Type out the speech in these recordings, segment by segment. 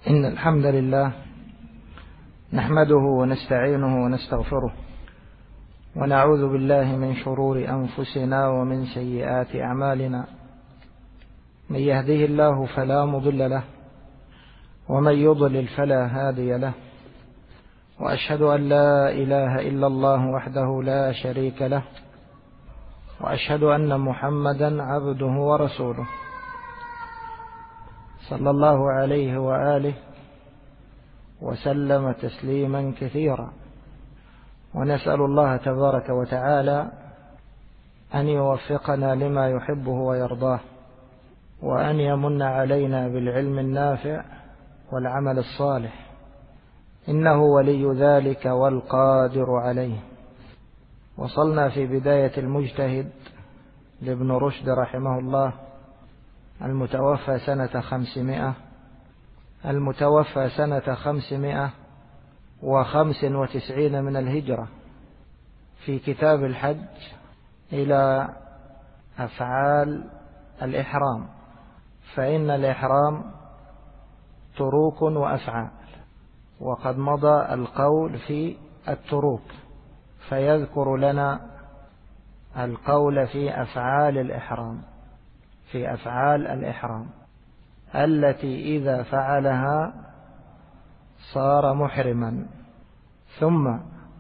إن الحمد لله نحمده ونستعينه ونستغفره ونعوذ بالله من شرور أنفسنا ومن سيئات أعمالنا. من يهده الله فلا مضل له ومن يضلل فلا هادي له، وأشهد أن لا إله إلا الله وحده لا شريك له، وأشهد أن محمدا عبده ورسوله صلى الله عليه وآله وسلم تسليما كثيرا. ونسأل الله تبارك وتعالى أن يوفقنا لما يحبه ويرضاه، وأن يمن علينا بالعلم النافع والعمل الصالح، إنه ولي ذلك والقادر عليه. وصلنا في بداية المجتهد لابن رشد رحمه الله المتوفى سنة 595 من الهجرة، في كتاب الحج إلى أفعال الإحرام. فإن الإحرام تروك وأفعال، وقد مضى القول في التروك، فيذكر لنا القول في أفعال الإحرام، في أفعال الإحرام التي إذا فعلها صار محرما، ثم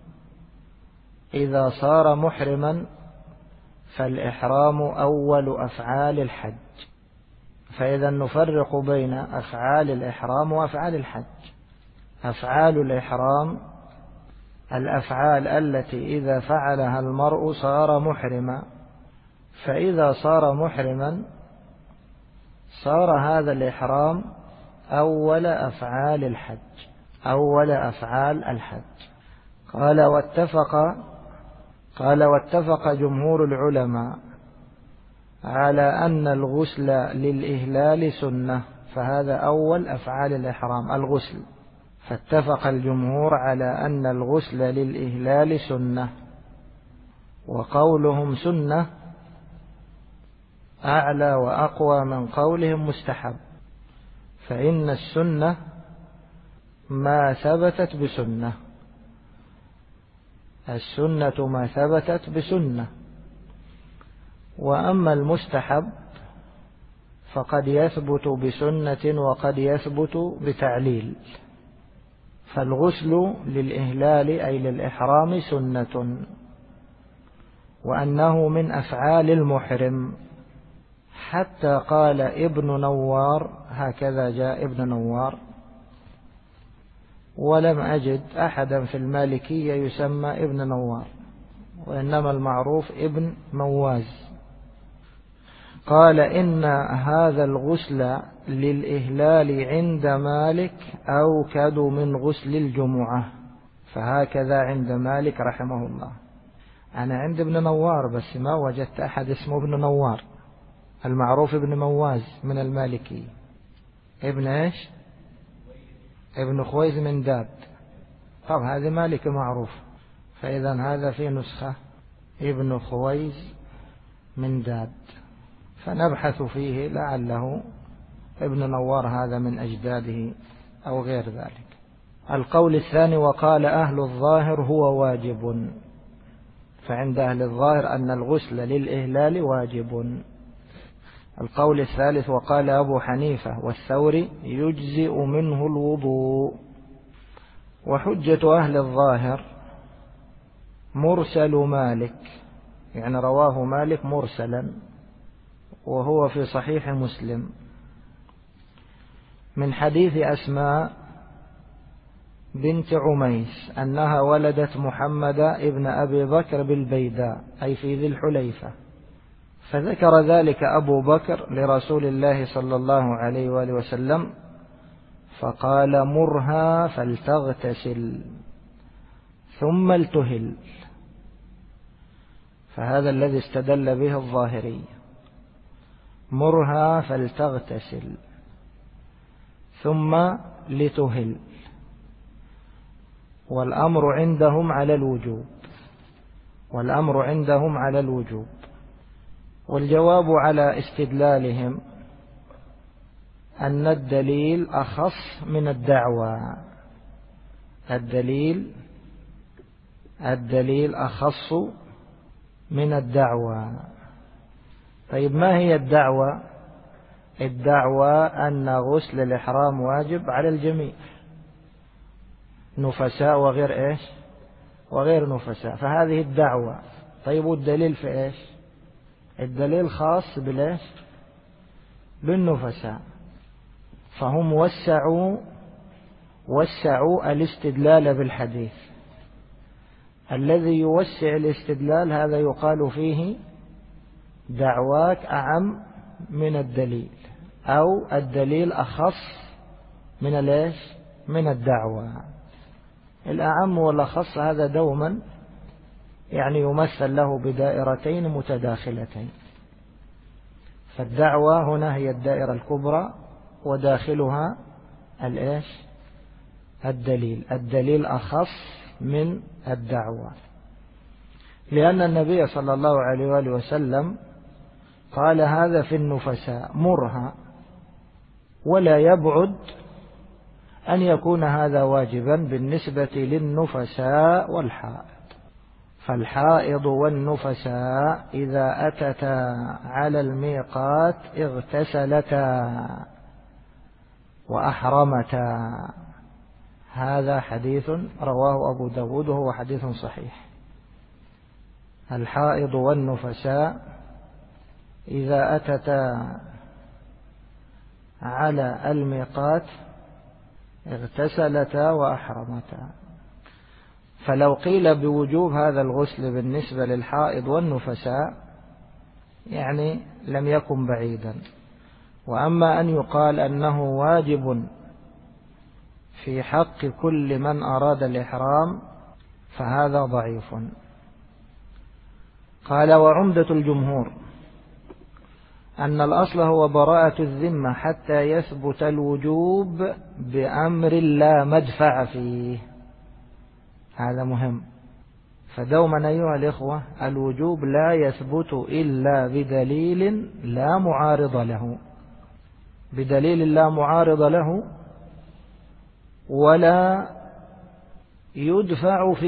إذا صار محرما فالإحرام أول أفعال الحج. فإذا نفرق بين أفعال الإحرام وأفعال الحج. أفعال الإحرام الأفعال التي إذا فعلها المرء صار محرما، فإذا صار محرما صار هذا الإحرام أول أفعال الحج، أول أفعال الحج. قال واتفق جمهور العلماء على أن الغسل للإهلال سنة، فهذا أول أفعال الإحرام الغسل. فاتفق الجمهور على أن الغسل للإهلال سنة، وقولهم سنة أعلى وأقوى من قولهم مستحب، فإن السنة ما ثبتت بسنة، السنة ما ثبتت بسنة. وأما المستحب فقد يثبت بسنة وقد يثبت بتعليل. فالغسل للإهلال أي للإحرام سنة، وأنه من أفعال المحرم، حتى قال ابن نوار، هكذا جاء ابن نوار، ولم أجد أحدا في المالكية يسمى ابن نوار، وإنما المعروف ابن مواز. قال إن هذا الغسل للإهلال عند مالك أوكد من غسل الجمعة، فهكذا عند مالك رحمه الله. أنا عند ابن نوار بس ما وجدت أحد اسمه ابن نوار، المعروف ابن مواز من المالكي. ابن إيش؟ ابن خويز من داد. طب هذا مالك معروف، فإذا هذا في نسخة ابن خويز من داد، فنبحث فيه لعله ابن نوار هذا من أجداده أو غير ذلك. القول الثاني وقال أهل الظاهر هو واجب، فعند أهل الظاهر أن الغسل للإهلال واجب. القول الثالث وقال أبو حنيفة والثوري يجزئ منه الوضوء. وحجة أهل الظاهر مرسل مالك، يعني رواه مالك مرسلا، وهو في صحيح مسلم من حديث أسماء بنت عميس أنها ولدت محمد ابن أبي بكر بالبيداء، أي في ذي الحليفة، فذكر ذلك أبو بكر لرسول الله صلى الله عليه وآله وسلم، فقال مرها فلتغتسل ثم التهل. فهذا الذي استدل به الظاهري، مرها فلتغتسل ثم لتهل، والأمر عندهم على الوجوب، والأمر عندهم على الوجوب. والجواب على استدلالهم أن الدليل أخص من الدعوى. الدليل أخص من الدعوى. طيب ما هي الدعوى؟ الدعوى أن غسل الإحرام واجب على الجميع، نفساء وغير إيش وغير نفساء، فهذه الدعوة. طيب والدليل في إيش؟ الدليل خاص بالإيش؟ بالنفساء. فهم وسعوا الاستدلال بالحديث. الذي يوسع الاستدلال هذا يقال فيه دعواك أعم من الدليل، أو الدليل أخص من الإيش؟ من الدعوة. الأعم والأخص هذا دوما يعني يمثل له بدائرتين متداخلتين. فالدعوة هنا هي الدائرة الكبرى وداخلها الإيش؟ الدليل أخص من الدعوة، لأن النبي صلى الله عليه وآله وسلم قال هذا في النفساء مرها، ولا يبعد أن يكون هذا واجبا بالنسبة للنفساء والحائض. فالحائض والنفساء إذا أتتا على الميقات اغتسلتا وأحرمتا. هذا حديث رواه أبو داود وهو حديث صحيح. الحائض والنفساء إذا أتتا على الميقات اغتسلتا وأحرمتا. فلو قيل بوجوب هذا الغسل بالنسبة للحائض والنفساء يعني لم يكن بعيدا. وأما أن يقال أنه واجب في حق كل من أراد الإحرام فهذا ضعيف. قال وعمدة الجمهور أن الأصل هو براءة الذمة حتى يثبت الوجوب بأمر لا مدفع فيه. هذا مهم. فدوما أيها الإخوة الوجوب لا يثبت إلا بدليل لا معارض له، بدليل لا معارض له، ولا يدفع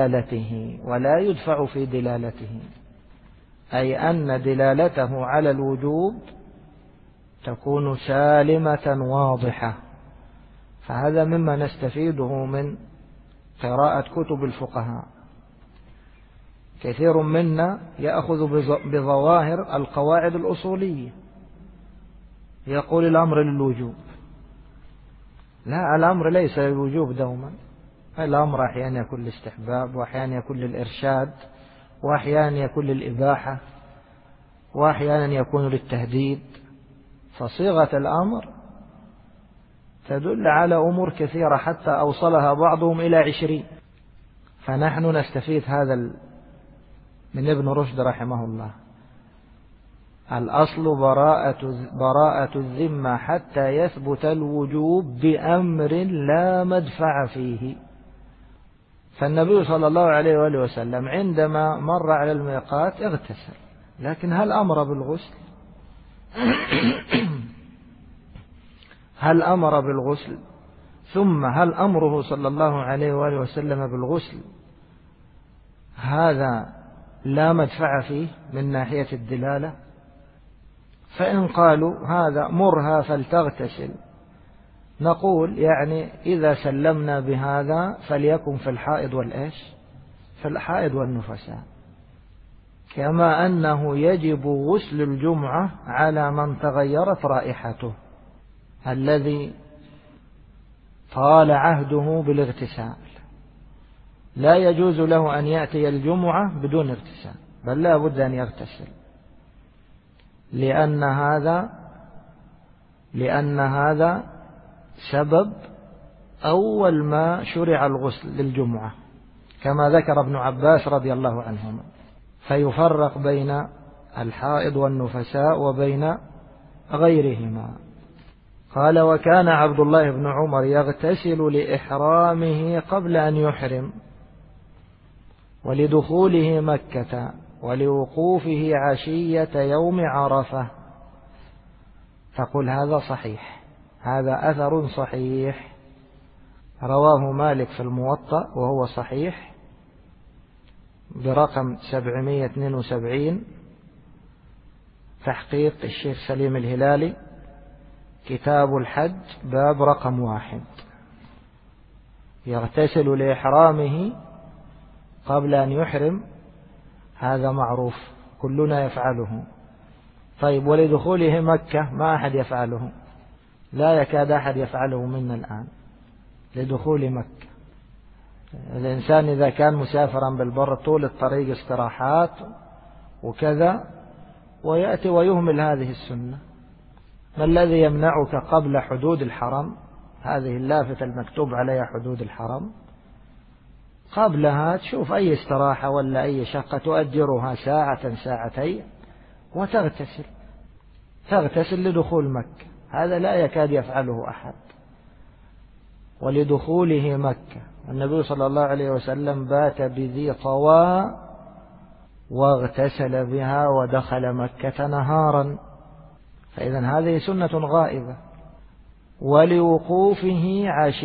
في دلالته، أي أن دلالته على الوجوب تكون سالمة واضحة. فهذا مما نستفيده من قراءة كتب الفقهاء. كثير منا يأخذ بظواهر القواعد الأصولية، يقول الأمر للوجوب. لا، الأمر ليس للوجوب دوما. الأمر أحيانا يكون للاستحباب، وأحيانا يكون للإرشاد، وأحيانا يكون للإباحة، وأحيانا يكون للتهديد. فصيغة الأمر تدل على أمور كثيرة حتى أوصلها بعضهم إلى 20. فنحن نستفيد هذا من ابن رشد رحمه الله. الأصل براءة الذمة حتى يثبت الوجوب بأمر لا مدفع فيه. فالنبي صلى الله عليه وآله وسلم عندما مر على الميقات اغتسل، لكن هل أمر بالغسل؟ هل أمر بالغسل؟ ثم هل أمره صلى الله عليه وآله وسلم بالغسل هذا لا مدفع فيه من ناحية الدلالة؟ فإن قالوا هذا مرها فلتغتسل، نقول يعني إذا سلمنا بهذا فليكن في الحائض والإيش؟ في الحائض والنفساء. كما أنه يجب غسل الجمعة على من تغيرت رائحته، الذي طال عهده بالاغتسال لا يجوز له أن يأتي الجمعة بدون اغتسال، بل لا بد أن يغتسل، لأن هذا سبب أول ما شرع الغسل للجمعة، كما ذكر ابن عباس رضي الله عنهما. فيفرق بين الحائض والنفساء وبين غيرهما. قال وكان عبد الله بن عمر يغتسل لإحرامه قبل أن يحرم، ولدخوله مكة، ولوقوفه عشية يوم عرفة. تقول هذا صحيح، هذا أثر صحيح رواه مالك في الموطأ وهو صحيح برقم 772 تحقيق الشيخ سليم الهلالي كتاب الحج باب رقم 1. يغتسل لإحرامه قبل أن يحرم، هذا معروف كلنا يفعله. طيب ولدخوله مكة ما أحد يفعله، لا يكاد أحد يفعله منا الآن. لدخول مكة الإنسان إذا كان مسافرا بالبر طول الطريق استراحات وكذا ويأتي ويهمل هذه السنة، ما الذي يمنعك قبل حدود الحرم؟ هذه اللافتة المكتوب عليها حدود الحرم، قبلها تشوف أي استراحة ولا أي شقة تؤجرها ساعة ساعتين وتغتسل لدخول مكة. هذا لا يكاد يفعله أحد. ولدخوله مكة النبي صلى الله عليه وسلم بات بذي طوى واغتسل بها ودخل مكة نهارا، فإذا هذه سنة غائبة. ولوقوفه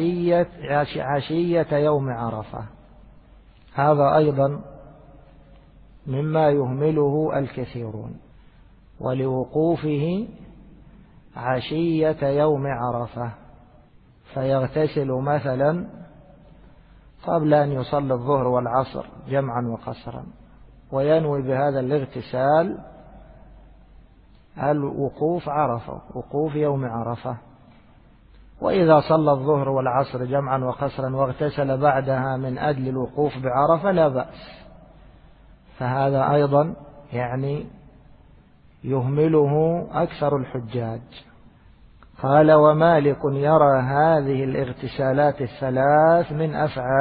عشية يوم عرفة، هذا أيضا مما يهمله الكثيرون. ولوقوفه عشية يوم عرفة، فيغتسل مثلا قبل أن يصلي الظهر والعصر جمعا وقصرا، وينوي بهذا الاغتسال الوقوف عرفة، وقوف يوم عرفة. وإذا صلى الظهر والعصر جمعا وقصرا واغتسل بعدها من أجل الوقوف بعرفة لا بأس، فهذا أيضا يعني يهمله أكثر الحجاج. قال ومالك يرى هذه الاغتسالات الثلاث من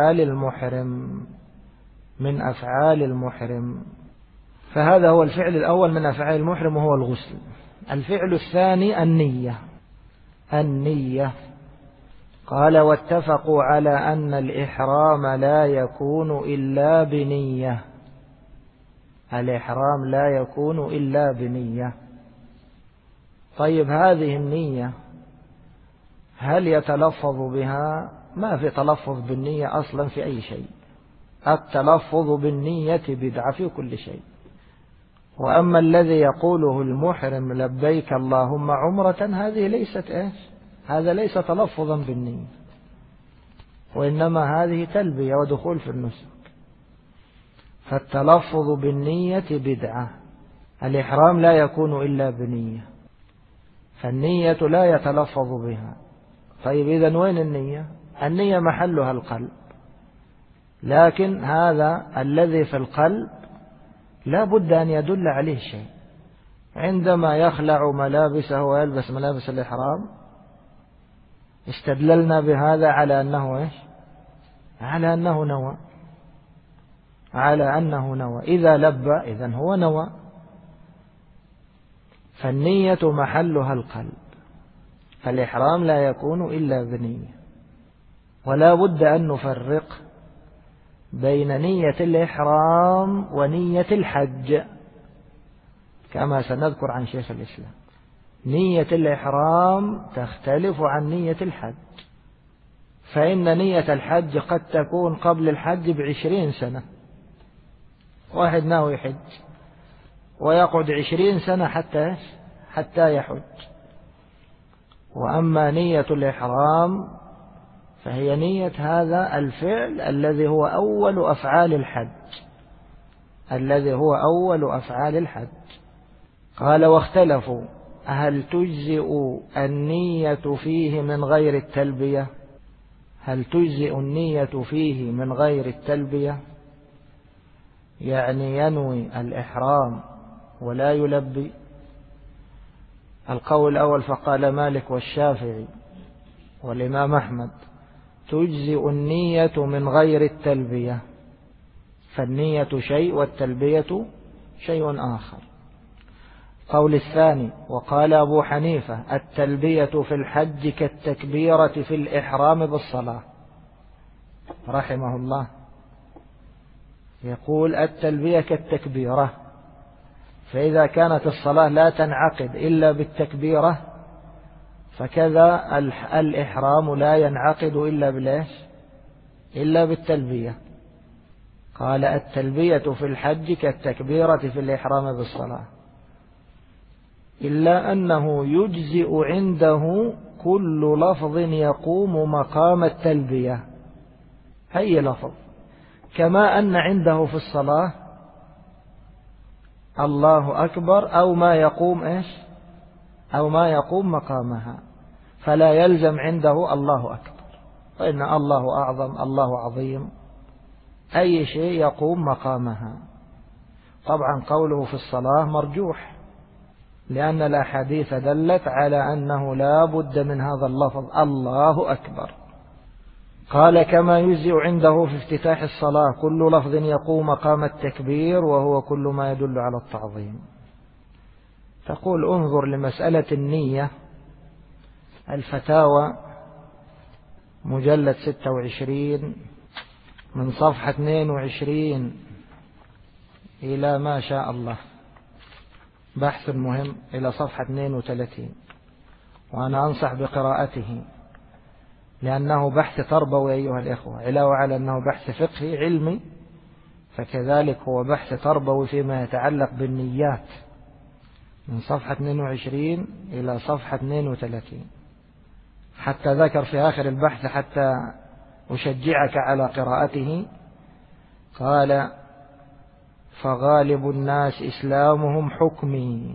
أفعال المحرم، فهذا هو الفعل الأول من أفعال المحرم وهو الغسل. الفعل الثاني النية. قال واتفقوا على أن الإحرام لا يكون إلا بنية. الإحرام لا يكون إلا بنية. طيب هذه النية هل يتلفظ بها؟ ما في تلفظ بالنية أصلا في أي شيء. التلفظ بالنية بدعة في كل شيء. وأما الذي يقوله المحرم لبيك اللهم عمرة، هذه ليست هذا ليس تلفظا بالنية، وإنما هذه تلبية ودخول في النسك. فالتلفظ بالنية بدعة. الإحرام لا يكون إلا بنية، فالنية لا يتلفظ بها. طيب إذن وين النية؟ النية محلها القلب، لكن هذا الذي في القلب لا بد أن يدل عليه شيء. عندما يخلع ملابسه ويلبس ملابس الإحرام استدللنا بهذا على أنه على أنه نوى. إذا لبى إذن هو نوى. فالنية محلها القلب، فالإحرام لا يكون إلا بنية. ولا بد أن نفرق بين نية الإحرام ونية الحج كما سنذكر عن شيخ الإسلام. نية الإحرام تختلف عن نية الحج، فإن نية الحج قد تكون قبل الحج ب20 سنة. واحد ناوي يحج ويقعد 20 سنة حتى يحج. وأما نية الإحرام فهي نية هذا الفعل الذي هو أول أفعال الحج. قال واختلفوا هل تجزئ النية فيه من غير التلبية؟ هل تجزئ النية فيه من غير التلبية؟ يعني ينوي الإحرام ولا يلبي. القول الأول فقال مالك والشافعي والإمام أحمد تجزئ النية من غير التلبية، فالنية شيء والتلبية شيء آخر. قول الثاني وقال أبو حنيفة التلبية في الحج كالتكبيرة في الإحرام بالصلاة، رحمه الله يقول التلبية كالتكبيرة، فإذا كانت الصلاة لا تنعقد إلا بالتكبيرة فكذا الإحرام لا ينعقد إلا بالتلبية. قال التلبية في الحج كالتكبيرة في الإحرام بالصلاة، إلا أنه يجزئ عنده كل لفظ يقوم مقام التلبية، أي لفظ، كما أن عنده في الصلاة الله أكبر أو ما يقوم مقامها، فلا يلزم عنده الله أكبر، وإن الله أعظم، الله عظيم، أي شيء يقوم مقامها. طبعا قوله في الصلاة مرجوح، لأن الأحاديث دلت على أنه لا بد من هذا اللفظ الله أكبر. قال كما يجزئ عنده في افتتاح الصلاة كل لفظ يقوم مقام التكبير، وهو كل ما يدل على التعظيم. تقول انظر لمسألة النية، الفتاوى مجلد 26 من صفحة 22 إلى ما شاء الله، بحث مهم، إلى صفحة 32، وأنا أنصح بقراءته لأنه بحث تربوي أيها الإخوة، علاوة على أنه بحث فقهي علمي، فكذلك هو بحث تربوي فيما يتعلق بالنيات، من صفحة 22 إلى صفحة 32. حتى ذكر في آخر البحث حتى أشجعك على قراءته، قال فغالب الناس إسلامهم حكمي،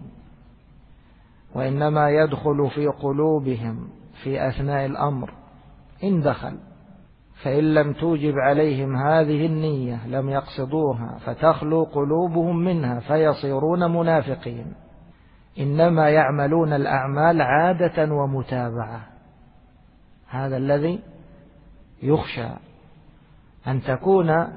وإنما يدخل في قلوبهم في أثناء الأمر إن دخل، فإن لم توجب عليهم هذه النية لم يقصدوها فتخلو قلوبهم منها فيصيرون منافقين، إنما يعملون الأعمال عادة ومتابعة. هذا الذي يخشى، أن تكون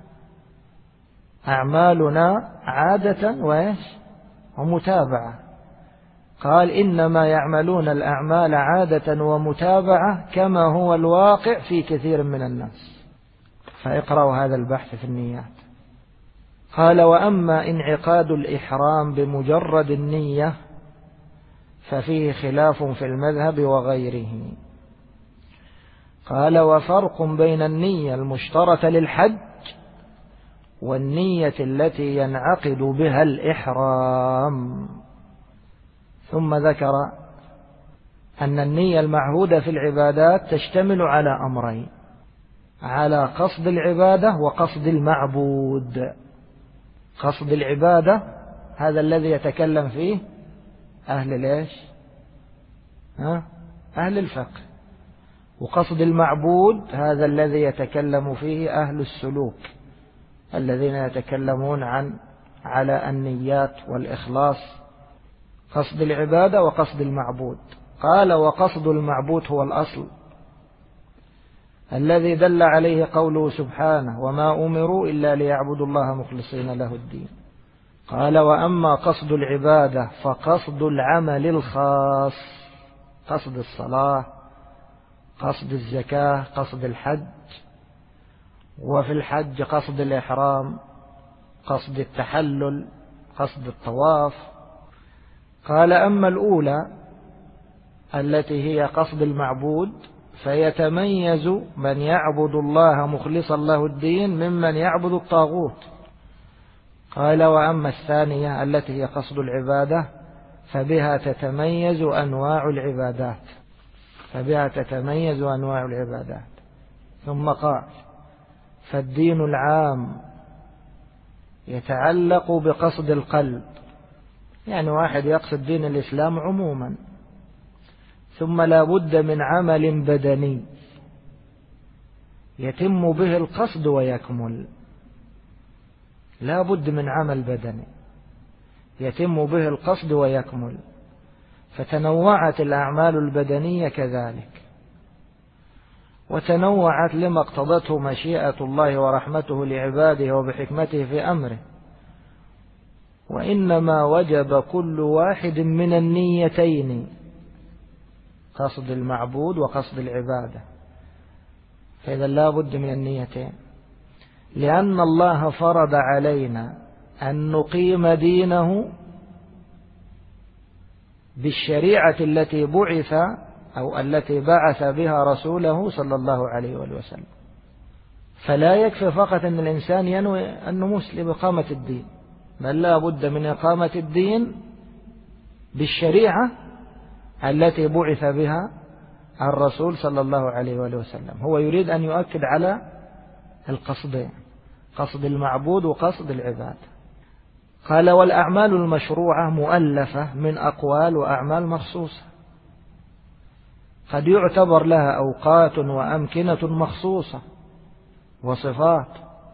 أعمالنا عادة ومتابعة. قال إنما يعملون الأعمال عادة ومتابعة كما هو الواقع في كثير من الناس. فاقرأوا هذا البحث في النيات. قال وأما انعقاد الإحرام بمجرد النية ففيه خلاف في المذهب وغيره. قال وفرق بين النية المشترطة للحج والنية التي ينعقد بها الإحرام. ثم ذكر أن النية المعهودة في العبادات تشتمل على أمرين: على قصد العبادة وقصد المعبود. قصد العبادة هذا الذي يتكلم فيه أهل أهل الفقه، وقصد المعبود هذا الذي يتكلم فيه أهل السلوك الذين يتكلمون على النيات والإخلاص. قصد العبادة وقصد المعبود. قال وقصد المعبود هو الأصل الذي دل عليه قوله سبحانه وما أمروا إلا ليعبدوا الله مخلصين له الدين. قال وأما قصد العبادة فقصد العمل الخاص، قصد الصلاة، قصد الزكاة، قصد الحج، وفي الحج قصد الإحرام، قصد التحلل، قصد الطواف. قال أما الأولى التي هي قصد المعبود فيتميز من يعبد الله مخلصا له الدين ممن يعبد الطاغوت. قال وأما الثانية التي هي قصد العبادة فبها تتميز أنواع العبادات. ثم قال فالدين العام يتعلق بقصد القلب، يعني واحد يقصد دين الإسلام عموما، ثم لا بد من عمل بدني يتم به القصد ويكمل. لا بد من عمل بدني يتم به القصد ويكمل. فتنوعت الأعمال البدنية كذلك، وتنوعت لما اقتضته مشيئة الله ورحمته لعباده وبحكمته في أمره. وإنما وجب كل واحد من النيتين، قصد المعبود وقصد العبادة، فإذا لا بد من النيتين، لأن الله فرض علينا أن نقيم دينه بالشريعة التي بعث أو التي بعث بها رسوله صلى الله عليه وآله وسلم. فلا يكفي فقط أن الإنسان ينوي أنه مسلم بإقامة الدين، بل لا بد من إقامة الدين بالشريعة التي بعث بها الرسول صلى الله عليه وآله وسلم. هو يريد أن يؤكد على القصدين، قصد المعبود وقصد العباد. قال والأعمال المشروعة مؤلفة من أقوال وأعمال مخصوصة، قد يعتبر لها أوقات وأمكنة مخصوصة وصفات.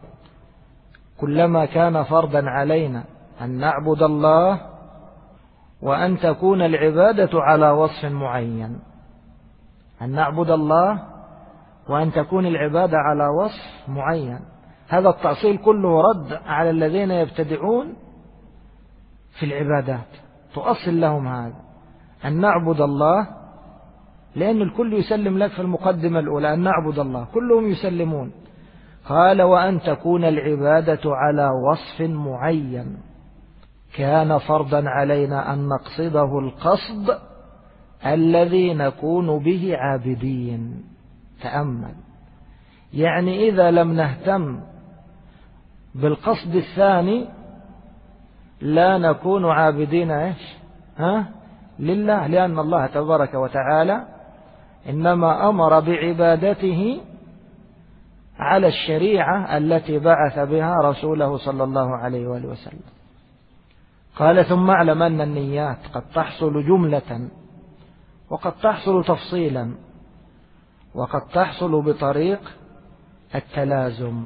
كلما كان فرضا علينا أن نعبد الله وأن تكون العبادة على وصف معين، أن نعبد الله وأن تكون العبادة على وصف معين. هذا التأصيل كله رد على الذين يبتدعون في العبادات. تؤصل لهم هذا أن نعبد الله، لأن الكل يسلم لك في المقدمة الأولى أن نعبد الله، كلهم يسلمون. قال وأن تكون العبادة على وصف معين، كان فرضا علينا أن نقصده القصد الذي نكون به عابدين. تأمل، يعني إذا لم نهتم بالقصد الثاني لا نكون عابدين إيش؟ لله، لأن الله تبارك وتعالى إنما أمر بعبادته على الشريعة التي بعث بها رسوله صلى الله عليه وآله وسلم. قال ثم اعلم أن النيات قد تحصل جملة وقد تحصل تفصيلا وقد تحصل بطريق التلازم.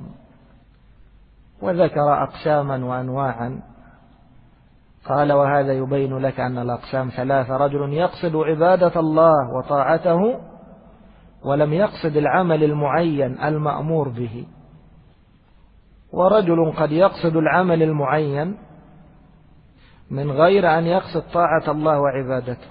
وذكر أقساما وأنواعا. قال وهذا يبين لك أن الأقسام ثلاثة: رجل يقصد عبادة الله وطاعته ولم يقصد العمل المعين المأمور به، ورجل قد يقصد العمل المعين من غير أن يقصد طاعة الله وعبادته،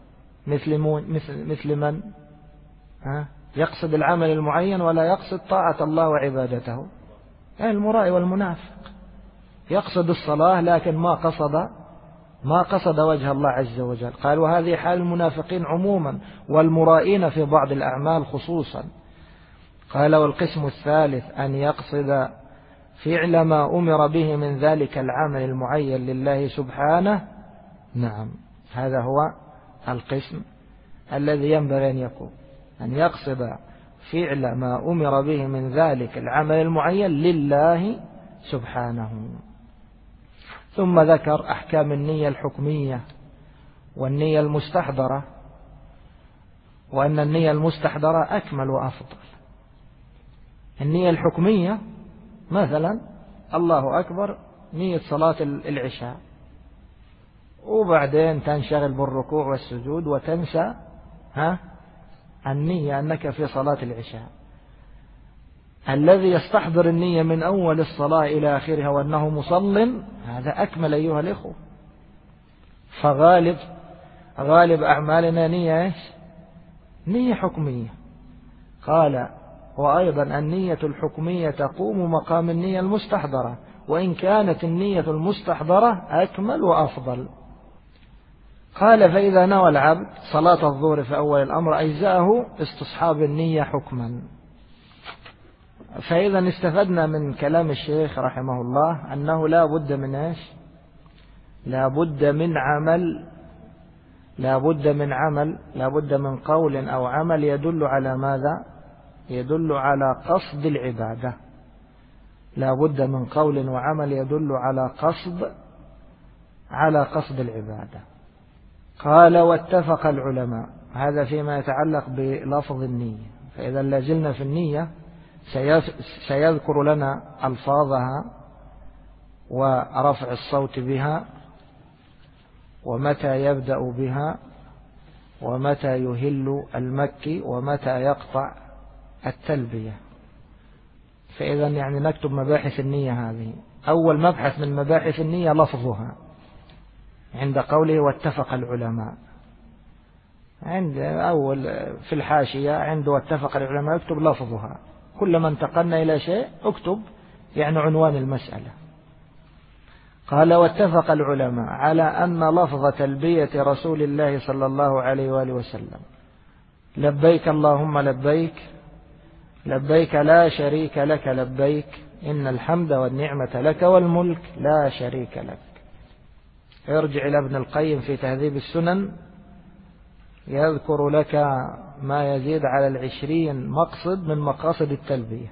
مثل من يقصد العمل المعين ولا يقصد طاعة الله وعبادته، المرائي والمنافق. يقصد الصلاة لكن ما قصد وجه الله عز وجل. قال وهذه حال المنافقين عموما والمرائين في بعض الأعمال خصوصا. قال والقسم الثالث أن يقصد فعل ما أمر به من ذلك العمل المعين لله سبحانه. نعم، هذا هو القسم الذي ينبغي أن يكون، أن يقصد فعل ما أمر به من ذلك العمل المعين لله سبحانه. ثم ذكر أحكام النية الحكمية والنية المستحضرة، وأن النية المستحضرة أكمل وأفضل. النية الحكمية مثلا الله أكبر، نية صلاة العشاء، وبعدين تنشغل بالركوع والسجود وتنسى النية أنك في صلاة العشاء. الذي يستحضر النية من أول الصلاة إلى آخرها وأنه مصل، هذا أكمل أيها الإخوة. فغالب أعمالنا نية حكمية. قال وأيضا النية الحكمية تقوم مقام النية المستحضرة، وإن كانت النية المستحضرة أكمل وأفضل. قال فإذا نوى العبد صلاة الظهر في أول الأمر أجزأه استصحاب النية حكما. فإذا استفدنا من كلام الشيخ رحمه الله أنه لا بد من لا بد من قول أو عمل يدل على ماذا؟ يدل على قصد العبادة. لا بد من قول وعمل يدل على قصد العبادة. قال واتفق العلماء، هذا فيما يتعلق بلفظ النية. فإذا لازلنا في النية سيذكر لنا ألفاظها ورفع الصوت بها، ومتى يبدأ بها، ومتى يهل المكي، ومتى يقطع التلبية. فإذا يعني نكتب مباحث النية هذه. أول مبحث من مباحث النية لفظها، عند قوله واتفق العلماء. عند أول في الحاشية عنده واتفق العلماء اكتب لفظها. كلما انتقلنا إلى شيء اكتب يعني عنوان المسألة. قال واتفق العلماء على أن لفظ تلبية رسول الله صلى الله عليه وآله وسلم لبيك اللهم لبيك، لبيك لا شريك لك لبيك، إن الحمد والنعمة لك والملك لا شريك لك. ارجع إلى ابن القيم في تهذيب السنن يذكر لك ما يزيد على 20 مقصد من مقاصد التلبية،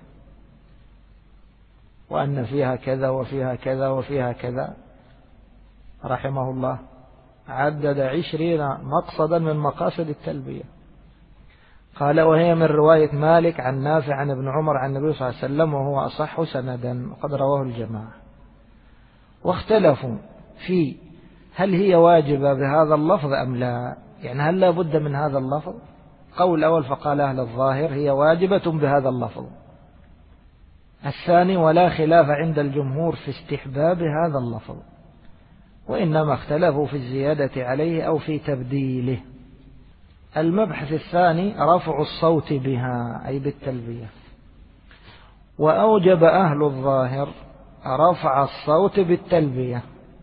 وأن فيها كذا وفيها كذا وفيها كذا، رحمه الله عدد 20 مقصدا من مقاصد التلبية. قال وهي من رواية مالك عن نافع عن ابن عمر عن النبي صلى الله عليه وسلم، وهو أصح سندا وقد رواه الجماعة. واختلفوا في هل هي واجبة بهذا اللفظ أم لا، يعني هل لا بد من هذا اللفظ؟ قول الأول فقال أهل الظاهر هي واجبة بهذا اللفظ. الثاني ولا خلاف عند الجمهور في استحباب هذا اللفظ، وإنما اختلفوا في الزيادة عليه أو في تبديله. المبحث الثاني رفع الصوت بها أي بالتلبية. وأوجب أهل الظاهر رفع الصوت بالتلبية،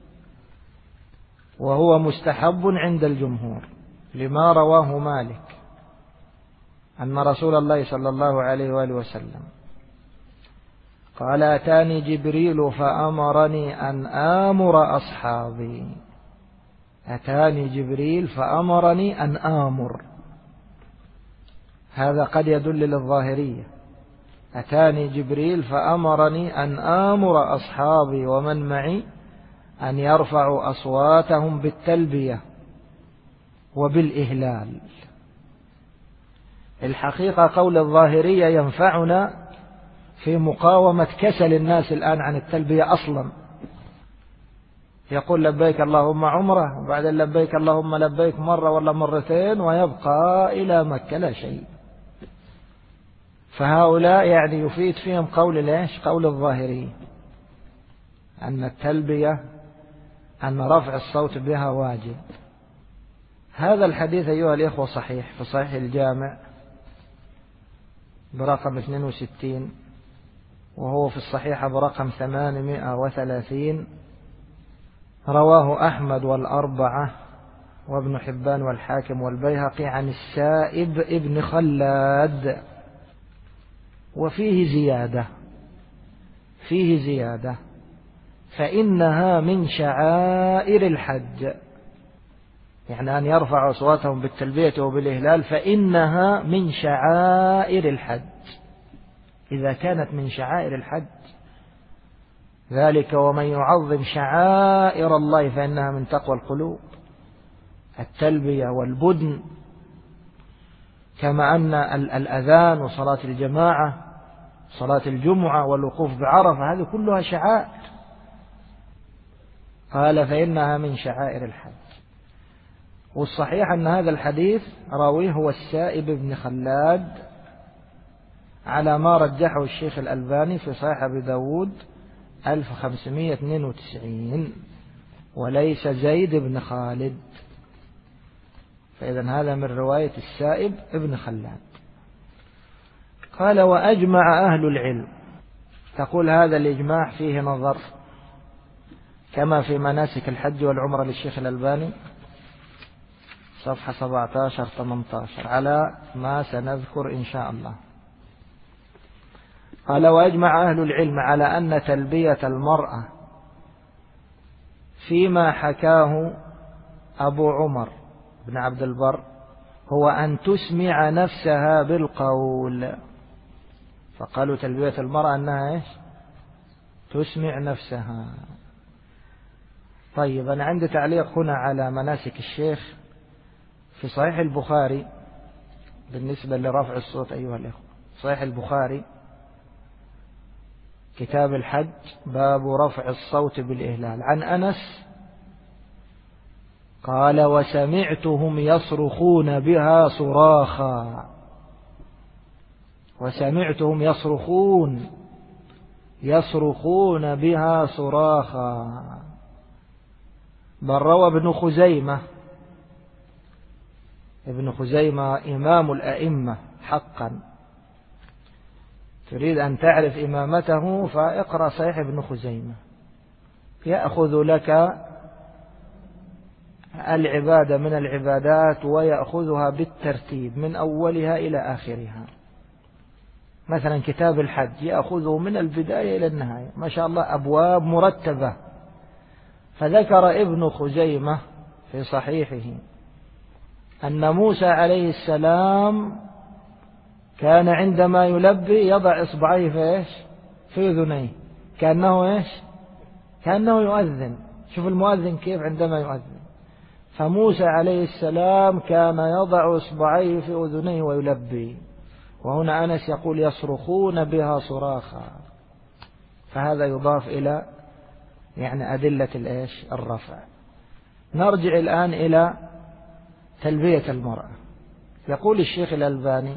وهو مستحب عند الجمهور لما رواه مالك أن رسول الله صلى الله عليه وآله وسلم قال أتاني جبريل فأمرني أن آمر أصحابي. أتاني جبريل فأمرني أن آمر، هذا قد يدل للظاهرية. أتاني جبريل فأمرني أن آمر أصحابي ومن معي أن يرفعوا أصواتهم بالتلبية وبالإهلال. الحقيقة قول الظاهرية ينفعنا في مقاومة كسل الناس الآن عن التلبية أصلا. يقول لبيك اللهم عمره، وبعدين لبيك اللهم لبيك مرة ولا مرتين، ويبقى إلى مكة لا شيء. فهؤلاء يعني يفيد فيهم قول ليش؟ قول الظاهري أن التلبية أن رفع الصوت بها واجب. هذا الحديث أيها الإخوة صحيح في صحيح الجامع برقم 62، وهو في الصحيحة برقم 830. رواه أحمد والأربعة وابن حبان والحاكم والبيهقي عن السائب ابن خلاد. وفيه زيادة فإنها من شعائر الحج، يعني أن يرفعوا أصواتهم بالتلبية وبالإهلال فإنها من شعائر الحج. إذا كانت من شعائر الحج ذلك ومن يعظم شعائر الله فإنها من تقوى القلوب. التلبية والبدن، كما أن الأذان وصلاة الجماعة صلاة الجمعة والوقوف بعرفة هذه كلها شعائر. قال فإنها من شعائر الحج. والصحيح أن هذا الحديث راويه هو السائب بن خلاد على ما رجحه الشيخ الألباني في صحيح أبي داود 1592، وليس زيد بن خالد. فإذا هذا من رواية السائب ابن خلاد. قال وأجمع أهل العلم. تقول هذا الإجماع فيه نظر، كما في مناسك الحج والعمرة للشيخ الألباني صفحة 17-18 على ما سنذكر إن شاء الله. قال وأجمع أهل العلم على أن تلبية المرأة فيما حكاه أبو عمر بن عبد البر هو أن تسمع نفسها بالقول. فقالوا تلبية المرأة أنها إيش؟ تسمع نفسها. طيب أنا عندي تعليق هنا على مناسك الشيخ في صحيح البخاري بالنسبة لرفع الصوت أيها الأخوة. صحيح البخاري كتاب الحج باب رفع الصوت بالإهلال عن أنس قال وسمعتهم يصرخون بها صراخا. وسمعتهم يصرخون بها صراخا. بل روى ابن خزيمة إمام الأئمة حقا. تريد أن تعرف إمامته فاقرأ صحيح ابن خزيمة، يأخذ لك العبادة من العبادات ويأخذها بالترتيب من أولها إلى آخرها. مثلا كتاب الحج يأخذه من البداية إلى النهاية، ما شاء الله أبواب مرتبة. فذكر ابن خزيمة في صحيحه أن موسى عليه السلام كان عندما يلبي يضع إصبعيه في إيش؟ في أذنيه، كأنه إيش؟ كأنه يؤذن. شوف المؤذن كيف عندما يؤذن. فموسى عليه السلام كان يضع إصبعيه في أذنيه ويلبي. وهنا أنس يقول يصرخون بها صراخا. فهذا يضاف إلى يعني أدلة الإيش؟ الرفع. نرجع الآن إلى تلبية المرأة. يقول الشيخ الألباني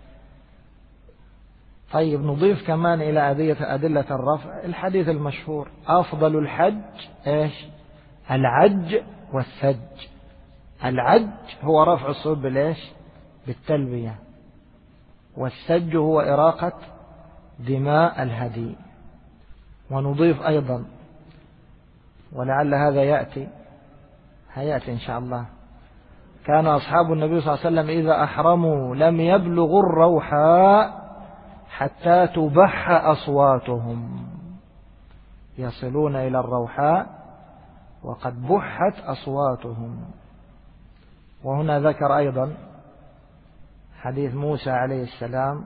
طيب نضيف كمان إلى أدلة الرفع الحديث المشهور أفضل الحج إيش؟ العج والثج. العج هو رفع الصوت بالإيش؟ بالتلبية. والثج هو إراقة دماء الهدي. ونضيف أيضا ولعل هذا هيأتي إن شاء الله كان أصحاب النبي صلى الله عليه وسلم إذا أحرموا لم يبلغوا الروحاء حتى تبح أصواتهم. يصلون إلى الروحاء وقد بحت أصواتهم. وهنا ذكر أيضا حديث موسى عليه السلام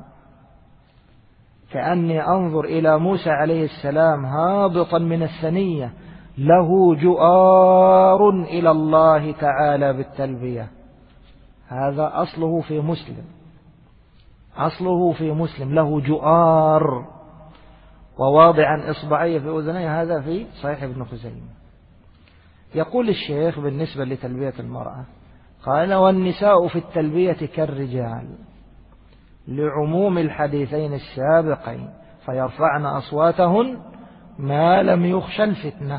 كأني أنظر إلى موسى عليه السلام هابطا من الثنية له جؤار إلى الله تعالى بالتلبية. هذا أصله في مسلم، أصله في مسلم له جؤار وواضعا إصبعيه في أذنيه. هذا في صحيح ابن خزيمة. يقول الشيخ بالنسبة لتلبية المرأة قال والنساء في التلبية كالرجال لعموم الحديثين السابقين فيرفعن أصواتهن ما لم يخشى الفتنة.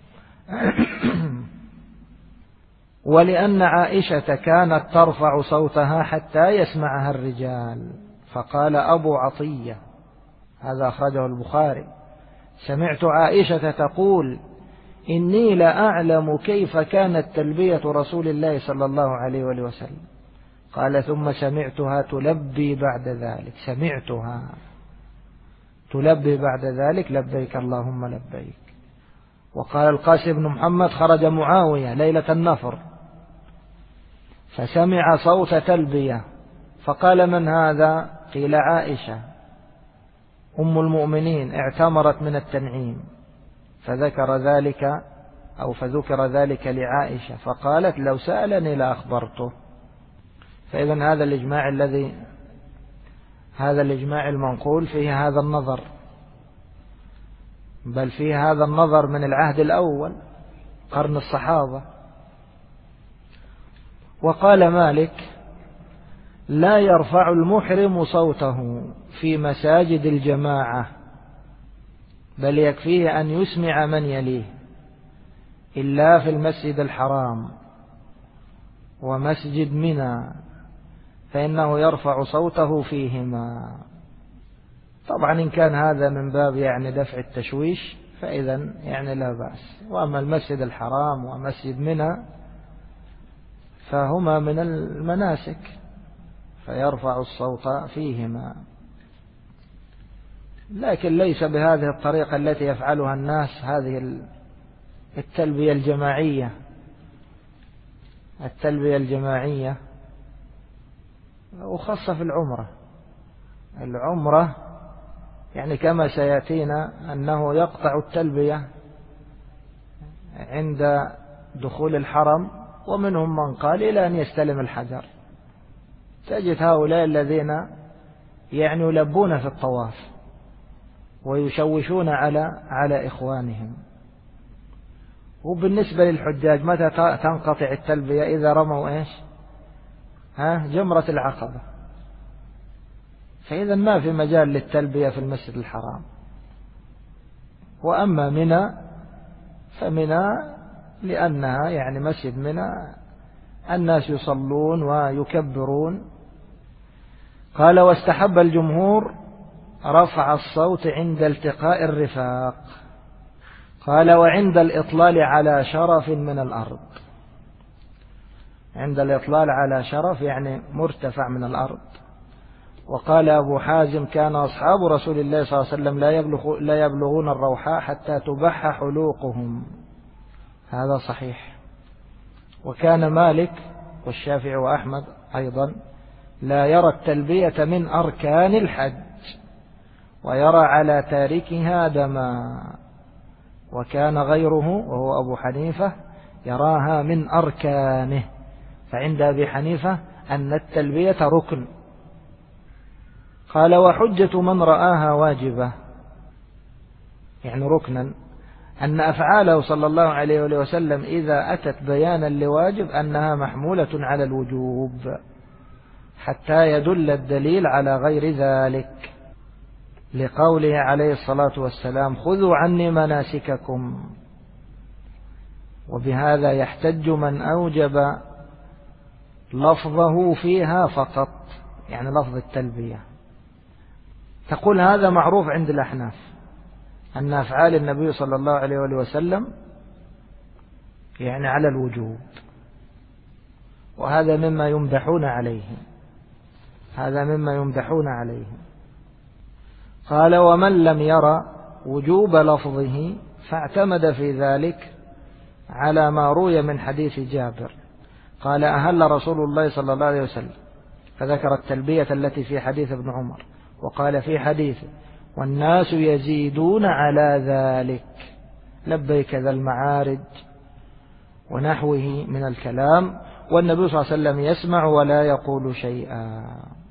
ولأن عائشة كانت ترفع صوتها حتى يسمعها الرجال. فقال أبو عطية هذا أخرجه البخاري سمعت عائشة تقول إني لأعلم كيف كانت تلبية رسول الله صلى الله عليه وسلم. قال ثم سمعتها تلبي بعد ذلك، سمعتها تلبي بعد ذلك لبيك اللهم لبيك. وقال القاسم بن محمد خرج معاوية ليلة النفر فسمع صوت تلبية فقال من هذا؟ قيل عائشة أم المؤمنين اعتمرت من التنعيم. فذكر ذلك لعائشة فقالت لو سألني لأخبرته. فإذا هذا الإجماع المنقول فيه هذا النظر، بل فيه هذا النظر من العهد الأول قرن الصحابة. وقال مالك لا يرفع المحرم صوته في مساجد الجماعة بل يكفيه أن يسمع من يليه إلا في المسجد الحرام ومسجد منى فإنه يرفع صوته فيهما. طبعا إن كان هذا من باب يعني دفع التشويش فإذا يعني لا بأس. وأما المسجد الحرام ومسجد منى فهما من المناسك فيرفع الصوت فيهما، لكن ليس بهذه الطريقة التي يفعلها الناس، هذه التلبية الجماعية. التلبية الجماعية وخاصة في العمرة يعني كما سيأتينا أنه يقطع التلبية عند دخول الحرم ومنهم من قال إلى أن يستلم الحجر. تجد هؤلاء الذين يعني يلبون في الطواف ويشوشون على إخوانهم. وبالنسبة للحجاج متى تنقطع التلبية؟ إذا رموا إيش؟ جمرة العقبة. فإذا ما في مجال للتلبية في المسجد الحرام. وأما منى فمنى لأنها يعني مسجد منى الناس يصلون ويكبرون. قال واستحب الجمهور رفع الصوت عند التقاء الرفاق. قال وعند الإطلال على شرف من الأرض. عند الإطلال على شرف يعني مرتفع من الأرض. وقال أبو حازم كان أصحاب رسول الله صلى الله عليه وسلم لا يبلغون الروحاء حتى تبح حلوقهم، هذا صحيح. وكان مالك والشافعي وأحمد أيضا لا يرى التلبية من أركان الحج، ويرى على تاركها دما. وكان غيره وهو أبو حنيفة يراها من أركانه، فعند أبي حنيفة أن التلبية ركن. قال وحجة من رآها واجبة، يعني ركنا، أن أفعاله صلى الله عليه وسلم إذا أتت بيانا لواجب أنها محمولة على الوجوب حتى يدل الدليل على غير ذلك، لقوله عليه الصلاة والسلام خذوا عني مناسككم. وبهذا يحتج من أوجب لفظه فيها فقط، يعني لفظ التلبية. تقول هذا معروف عند الأحناف أن أفعال النبي صلى الله عليه وسلم يعني على الوجوب، وهذا مما يمدحون عليه، هذا مما يمدحون عليه. قال ومن لم يرى وجوب لفظه فاعتمد في ذلك على ما روي من حديث جابر قال أهل رسول الله صلى الله عليه وسلم، فذكر التلبية التي في حديث ابن عمر، وقال في حديثه والناس يزيدون على ذلك لبيك ذا المعارج ونحوه من الكلام، والنبي صلى الله عليه وسلم يسمع ولا يقول شيئا.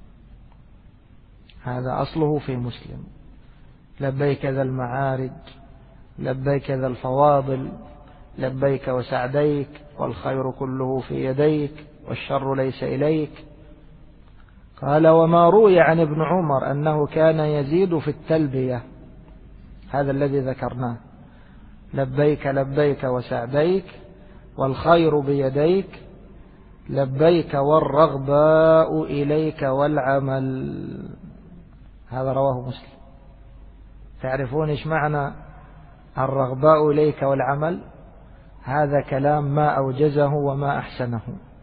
هذا أصله في مسلم، لبيك ذا المعارج، لبيك ذا الفواضل، لبيك وسعديك، والخير كله في يديك والشر ليس إليك. قال وما روي عن ابن عمر أنه كان يزيد في التلبية، هذا الذي ذكرناه، لبيك لبيك وسعديك والخير بيديك، لبيك والرغباء إليك والعمل، هذا رواه مسلم. تعرفون إيش معنى الرغباء إليك والعمل؟ هذا كلام ما أوجزه وما أحسنه،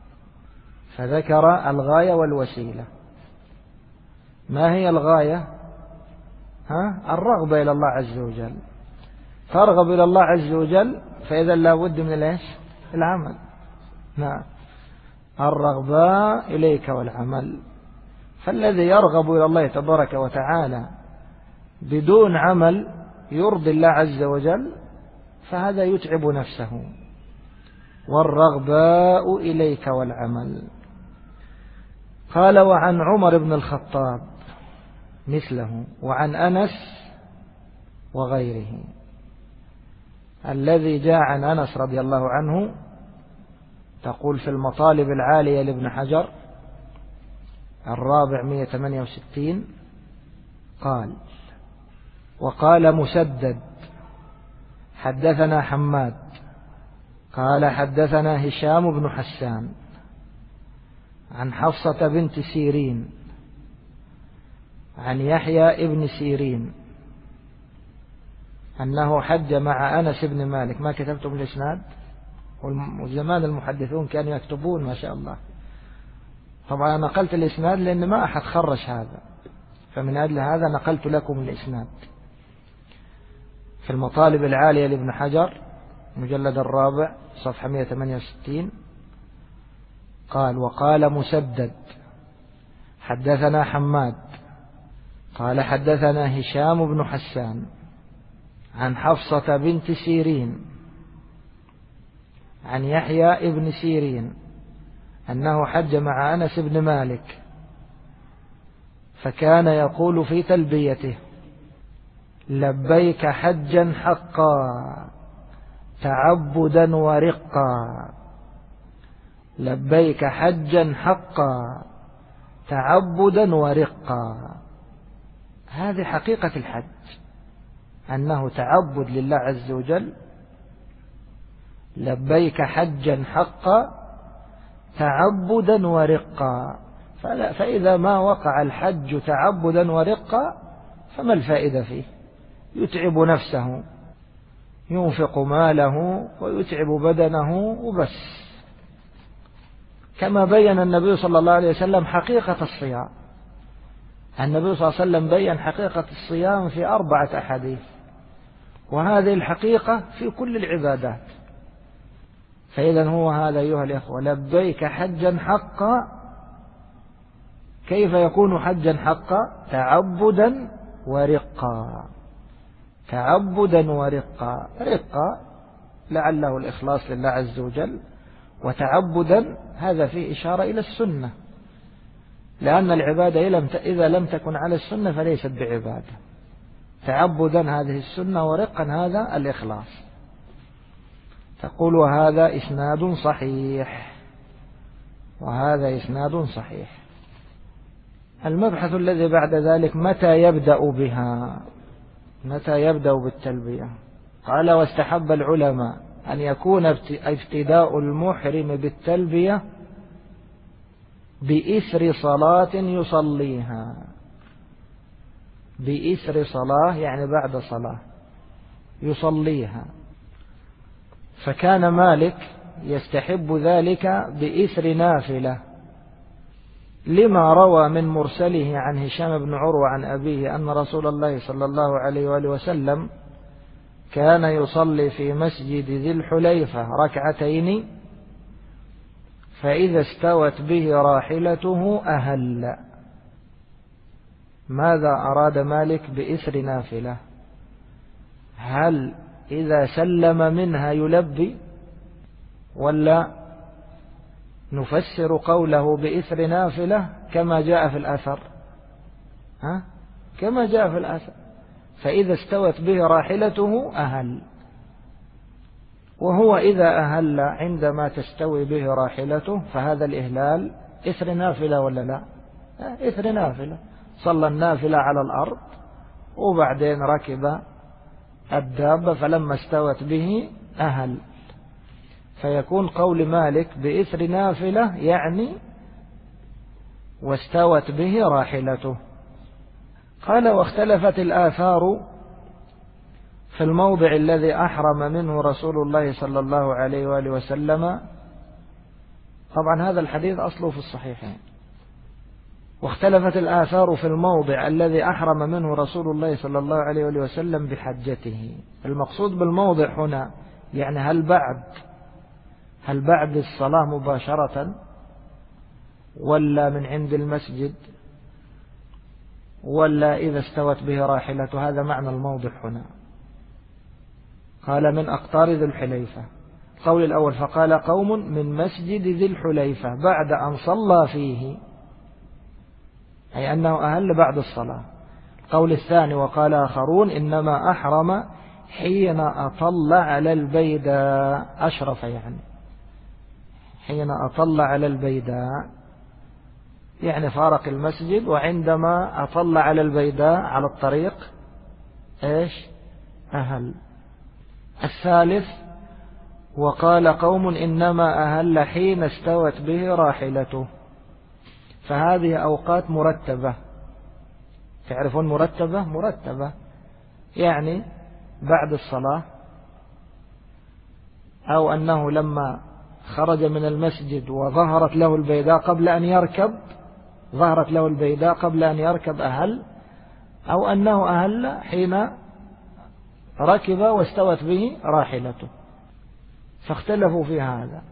فذكر الغاية والوسيلة. ما هي الغاية؟ الرغبة إلى الله عز وجل، ترغب إلى الله عز وجل، فإذا لا بد من العمل. نعم، الرغباء إليك والعمل. فالذي يرغب إلى الله تبارك وتعالى بدون عمل يرضي الله عز وجل فهذا يتعب نفسه. والرغباء إليك والعمل. قال وعن عمر بن الخطاب مثله، وعن أنس وغيره. الذي جاء عن أنس رضي الله عنه تقول في المطالب العالية لابن حجر 468 قال وقال مسدد حدثنا حماد قال حدثنا هشام بن حسان عن حفصة بنت سيرين عن يحيى ابن سيرين أنه حج مع أنس بن مالك. ما كتبتم الإسناد؟ وزمان المحدثون كانوا يكتبون ما شاء الله. طبعا نقلت الإسناد لأن ما أحد خرج هذا، فمن أجل هذا نقلت لكم الإسناد. في المطالب العالية لابن حجر مجلد 4 صفحة 168 قال وقال مسدد حدثنا حماد قال حدثنا هشام بن حسان عن حفصة بنت سيرين عن يحيى ابن سيرين أنه حج مع أنس بن مالك، فكان يقول في تلبيته لبيك حجا حقا تعبدا ورقا، لبيك حجا حقا تعبدا ورقا. هذه حقيقة الحج، أنه تعبد لله عز وجل. لبيك حجا حقا تعبدا ورقا. فإذا ما وقع الحج تعبدا ورقا فما الفائدة فيه؟ يتعب نفسه، ينفق ماله ويتعب بدنه وبس. كما بين النبي صلى الله عليه وسلم حقيقة الصيام. النبي صلى الله عليه وسلم بين حقيقة الصيام في 4 أحاديث، وهذه الحقيقة في كل العبادات. فإذا هو هذا أيها الإخوة لبيك حجا حقا. كيف يكون حجا حقا؟ تعبدا ورقا. تعبدا ورقا. رقا لعله الإخلاص لله عز وجل، وتعبدا هذا فيه إشارة إلى السنة، لأن العبادة إذا لم تكن على السنة فليست بعبادة. تعبدا هذه السنة، ورقا هذا الإخلاص. تقول وهذا إسناد صحيح، وهذا إسناد صحيح. المبحث الذي بعد ذلك متى يبدأ بها؟ متى يبدأ بالتلبية؟ قال واستحب العلماء أن يكون ابتداء المحرم بالتلبية بإثر صلاة يصليها. بإثر صلاة يعني بعد صلاة يصليها. فكان مالك يستحب ذلك بإثر نافلة، لما روى من مرسله عن هشام بن عروة عن أبيه أن رسول الله صلى الله عليه وآله وسلم كان يصلي في مسجد ذي الحليفة 2 فإذا استوت به راحلته أهل. ماذا أراد مالك بإثر نافلة؟ هل إذا سلم منها يلبي، ولا نفسر قوله بإثر نافلة كما جاء في الأثر؟ كما جاء في الأثر فإذا استوت به راحلته أهل. وهو إذا أهل عندما تستوي به راحلته فهذا الإهلال إثر نافلة ولا لا؟ إثر نافلة. صلى النافلة على الأرض وبعدين ركب الدابة فلما استوت به أهل. فيكون قول مالك بإثر نافلة يعني واستوت به راحلته. قال واختلفت الآثار في الموضع الذي أحرم منه رسول الله صلى الله عليه وآله وسلم. طبعا هذا الحديث أصله في الصحيحين. واختلفت الآثار في الموضع الذي أحرم منه رسول الله صلى الله عليه وآله وسلم بحجته. المقصود بالموضع هنا يعني هل بعد الصلاة مباشرة، ولا من عند المسجد، ولا إذا استوت به راحلته؟ هذا معنى الموضع هنا. قال من أقطار ذي الحليفة. القول الأول فقال قوم من مسجد ذي الحليفة بعد أن صلى فيه، أي أنه أهل بعد الصلاة. القول الثاني وقال آخرون إنما أحرم حين أطل على البيداء، أشرف يعني حين أطل على البيداء يعني فارق المسجد، وعندما أطل على البيداء على الطريق إيش؟ أهل. الثالث وقال قوم إنما أهل حين استوت به راحلته. فهذه أوقات مرتبة. تعرفون مرتبة يعني بعد الصلاة، أو أنه لما خرج من المسجد وظهرت له البيداء قبل أن يركب، ظهرت له البيداء قبل أن يركب أهل، أو أنه أهل حين ركب واستوت به راحلته. فاختلفوا في هذا.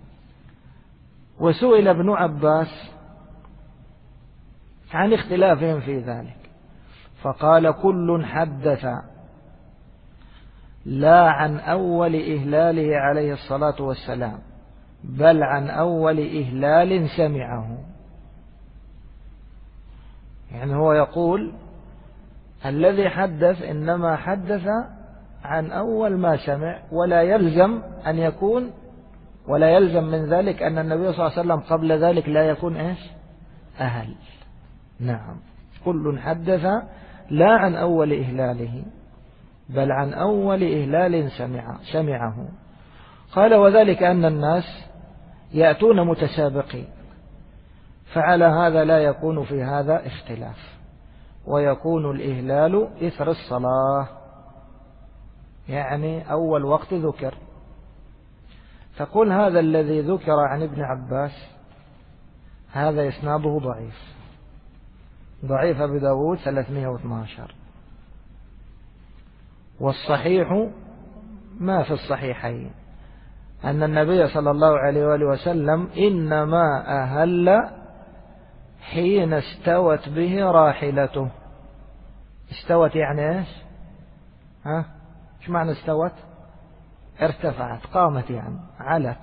وسئل ابن عباس عن اختلافهم في ذلك فقال كل حدث لا عن أول إهلاله عليه الصلاة والسلام بل عن أول إهلال سمعه. يعني هو يقول الذي حدث إنما حدث عن أول ما سمع، ولا يلزم من ذلك أن النبي صلى الله عليه وسلم قبل ذلك لا يكون إيش؟ أهل. نعم، كل حدث لا عن أول إهلاله بل عن أول إهلال سمعه. قال وذلك أن الناس يأتون متسابقين، فعلى هذا لا يكون في هذا اختلاف، ويكون الإهلال إثر الصلاة يعني أول وقت ذكر. تقول هذا الذي ذكر عن ابن عباس هذا إسناده ضعيف، ضعيف أبي داود 312. والصحيح ما في الصحيحين أن النبي صلى الله عليه وآله وسلم إنما أهل حين استوت به راحلته. استوت يعني إيش؟ إيش معنى استوت؟ ارتفعت، قامت يعني علت.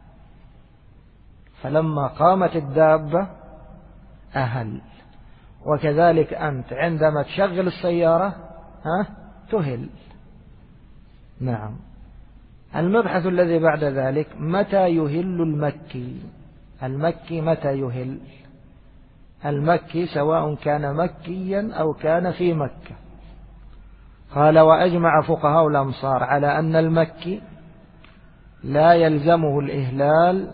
فلما قامت الدابة أهل. وكذلك أنت عندما تشغل السيارة تهل. نعم. المبحث الذي بعد ذلك متى يهل المكي؟ المكي متى يهل؟ المكي سواء كان مكيا أو كان في مكة. قال وأجمع فقهاء الأمصار على أن المكي لا يلزمه الإهلال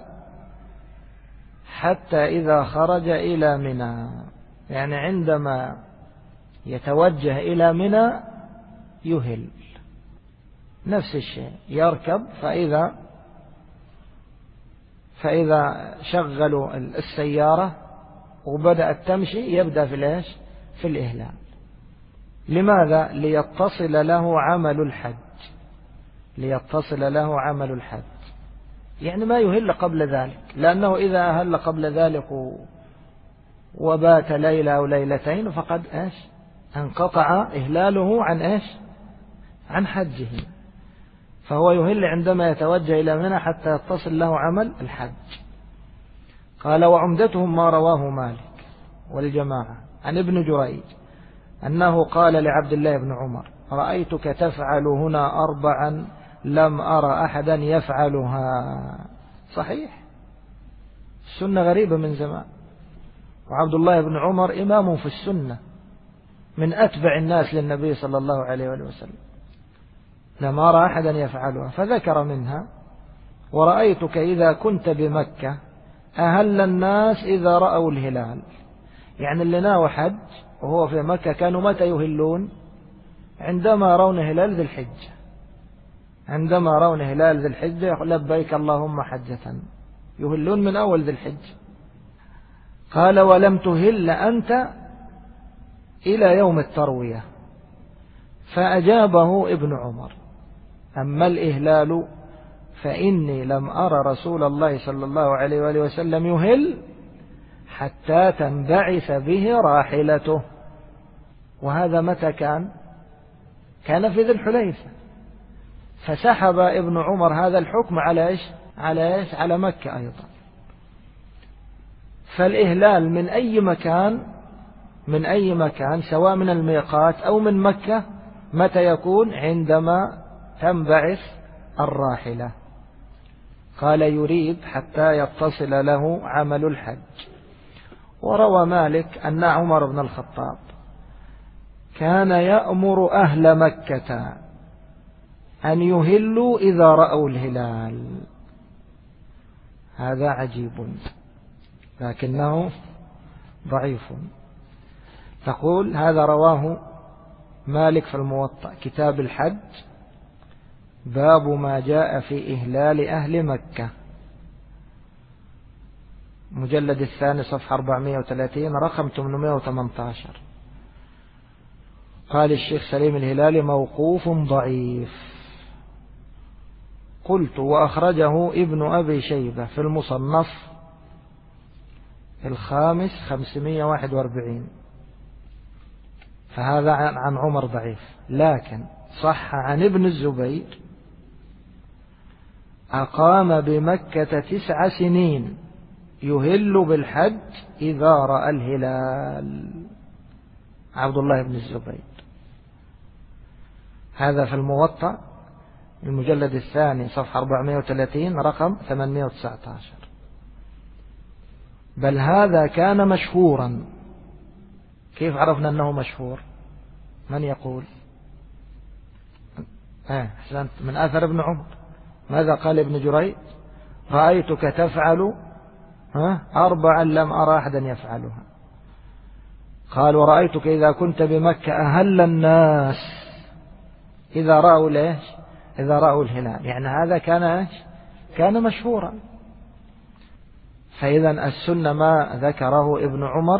حتى إذا خرج إلى منى، يعني عندما يتوجه إلى منى يهل. نفس الشيء يركب، فإذا شغلوا السيارة وبدأت تمشي يبدأ في الإهلال. لماذا؟ ليتصل له عمل الحج، ليتصل له عمل الحج. يعني ما يهل قبل ذلك، لأنه إذا أهل قبل ذلك وبات ليلة أو ليلتين فقد انقطع إهلاله عن حجه. فهو يهل عندما يتوجه إلى منى حتى يتصل له عمل الحج. قال وعمدتهم ما رواه مالك والجماعة عن ابن جريج أنه قال لعبد الله بن عمر رأيتك تفعل هنا 4 لم أرى أحدا يفعلها. صحيح، السنة غريبة من زمان، وعبد الله بن عمر إمام في السنة من أتبع الناس للنبي صلى الله عليه وسلم. لم أرى أحدا يفعلها. فذكر منها ورأيتك إذا كنت بمكة أهل الناس إذا رأوا الهلال. يعني اللي ناوى حج وهو في مكة كانوا متى يهلون؟ عندما يرون هلال ذي الحجة. عندما يرون هلال ذي الحجة يقول لبيك اللهم حجة، يهلون من أول ذي الحجة. قال ولم تهل أنت إلى يوم التروية. فأجابه ابن عمر أما الإهلال فإني لم أرى رسول الله صلى الله عليه وآله وسلم يهل حتى تنبعث به راحلته. وهذا متى كان؟ كان في ذي الحليفة. فسحب ابن عمر هذا الحكم على على مكة أيضا. فالإهلال من أي مكان سواء من الميقات أو من مكة متى يكون؟ عندما تنبعث الراحلة. قال يريد حتى يتصل له عمل الحج. وروى مالك أن عمر بن الخطاب كان يأمر أهل مكة أن يهلوا إذا رأوا الهلال. هذا عجيب لكنه ضعيف. تقول هذا رواه مالك في الموطأ كتاب الحج باب ما جاء في إهلال أهل مكة، مجلد الثاني صفحة 430 رقم 818. قال الشيخ سليم الهلالي موقوف ضعيف. قلت وأخرجه ابن أبي شيبة في المصنف الخامس 541. فهذا عن عمر ضعيف. لكن صح عن ابن الزبير أقام بمكة 9 سنين يهل بالحج إذا رأى الهلال. عبد الله بن الزبير. هذا في الموطأ المجلد الثاني صفحة 430 رقم 819. بل هذا كان مشهورا. كيف عرفنا أنه مشهور؟ من يقول؟ أحسنت، من أثر ابن عمر. ماذا قال ابن جريج؟ رأيتك تفعل 4 لم أرى أحدا يفعلها. قال ورأيتك إذا كنت بمكة أهل الناس إذا رأوا إذا رأوا الهلال. يعني هذا كان مشهورا. فإذا السنة ما ذكره ابن عمر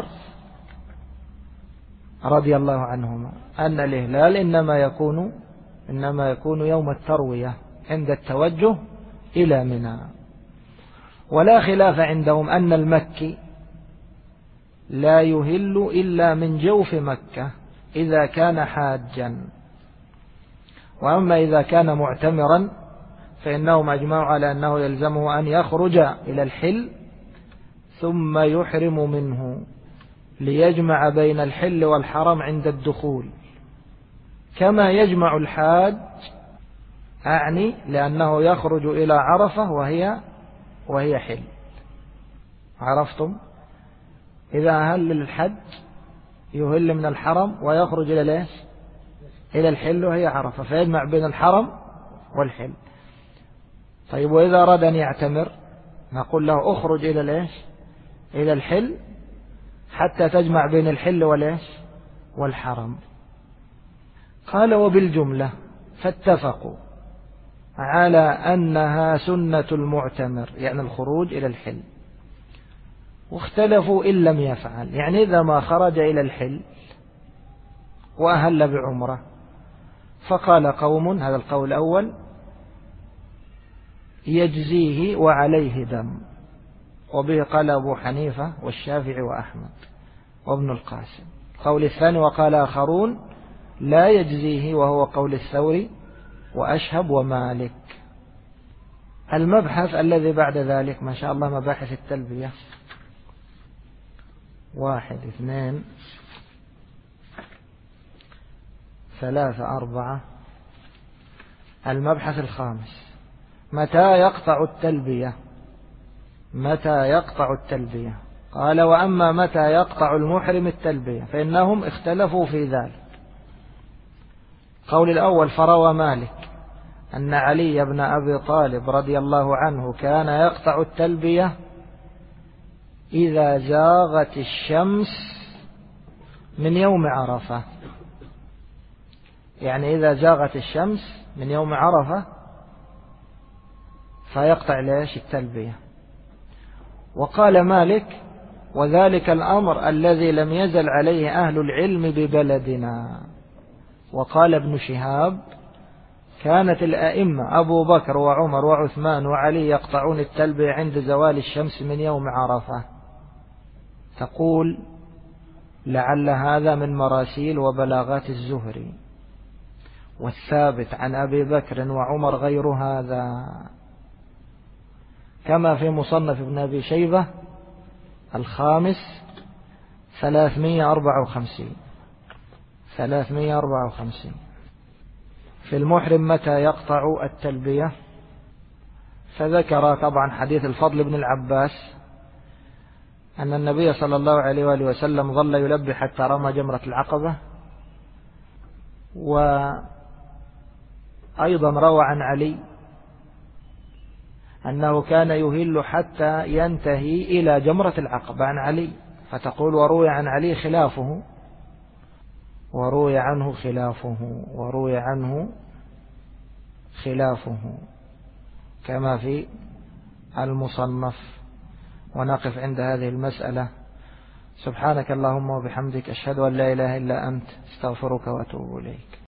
رضي الله عنهما أن الإهلال إنما يكون يوم التروية عند التوجه إلى منى. ولا خلاف عندهم أن المكي لا يهل إلا من جوف مكة إذا كان حاجا، وأما إذا كان معتمرا فإنهم أجمعوا على أنه يلزمه أن يخرج إلى الحل ثم يحرم منه ليجمع بين الحل والحرم عند الدخول، كما يجمع الحاج، أعني لأنه يخرج إلى عرفة وهي حل. عرفتم؟ إذا أهل الحج يهل من الحرم ويخرج إلى الحل وهي عرفة، فيجمع بين الحرم والحل. طيب وإذا أراد أن يعتمر نقول له أخرج إلى الحل حتى تجمع بين الحل والحرم. قال وبالجملة فاتفقوا على أنها سنة المعتمر، يعني الخروج إلى الحل، واختلفوا إن لم يفعل، يعني إذا ما خرج إلى الحل وأهل بعمرة. فقال قوم، هذا القول الأول، يجزيه وعليه دم، وبه قال أبو حنيفة والشافعي وأحمد وابن القاسم. قول الثاني وقال آخرون لا يجزيه، وهو قول الثوري وأشهب ومالك. المبحث الذي بعد ذلك، ما شاء الله مباحث التلبية 1 2 3 4. المبحث الخامس متى يقطع التلبية؟ قال وأما متى يقطع المحرم التلبية فإنهم اختلفوا في ذلك. قول الأول فروى مالك أن علي بن أبي طالب رضي الله عنه كان يقطع التلبية إذا زاغت الشمس من يوم عرفة، يعني إذا زاغت الشمس من يوم عرفة فيقطع التلبية. وقال مالك وذلك الأمر الذي لم يزل عليه أهل العلم ببلدنا. وقال ابن شهاب كانت الأئمة أبو بكر وعمر وعثمان وعلي يقطعون التلبية عند زوال الشمس من يوم عرفة. تقول لعل هذا من مراسيل وبلاغات الزهري، والثابت عن أبي بكر وعمر غير هذا، كما في مصنف ابن أبي شيبة الخامس 354. في المحرم متى يقطع التلبية، فذكر طبعا حديث الفضل بن العباس أن النبي صلى الله عليه وآله وسلم ظل يلبي حتى رمى جمرة العقبة. وأيضا روى عن علي أنه كان يهل حتى ينتهي إلى جمرة العقبة عن علي. فتقول وروي عن علي خلافه، وروي عنه خلافه كما في المصنف. ونقف عند هذه المسألة. سبحانك اللهم وبحمدك، أشهد أن لا إله إلا أنت، استغفرك وأتوب إليك.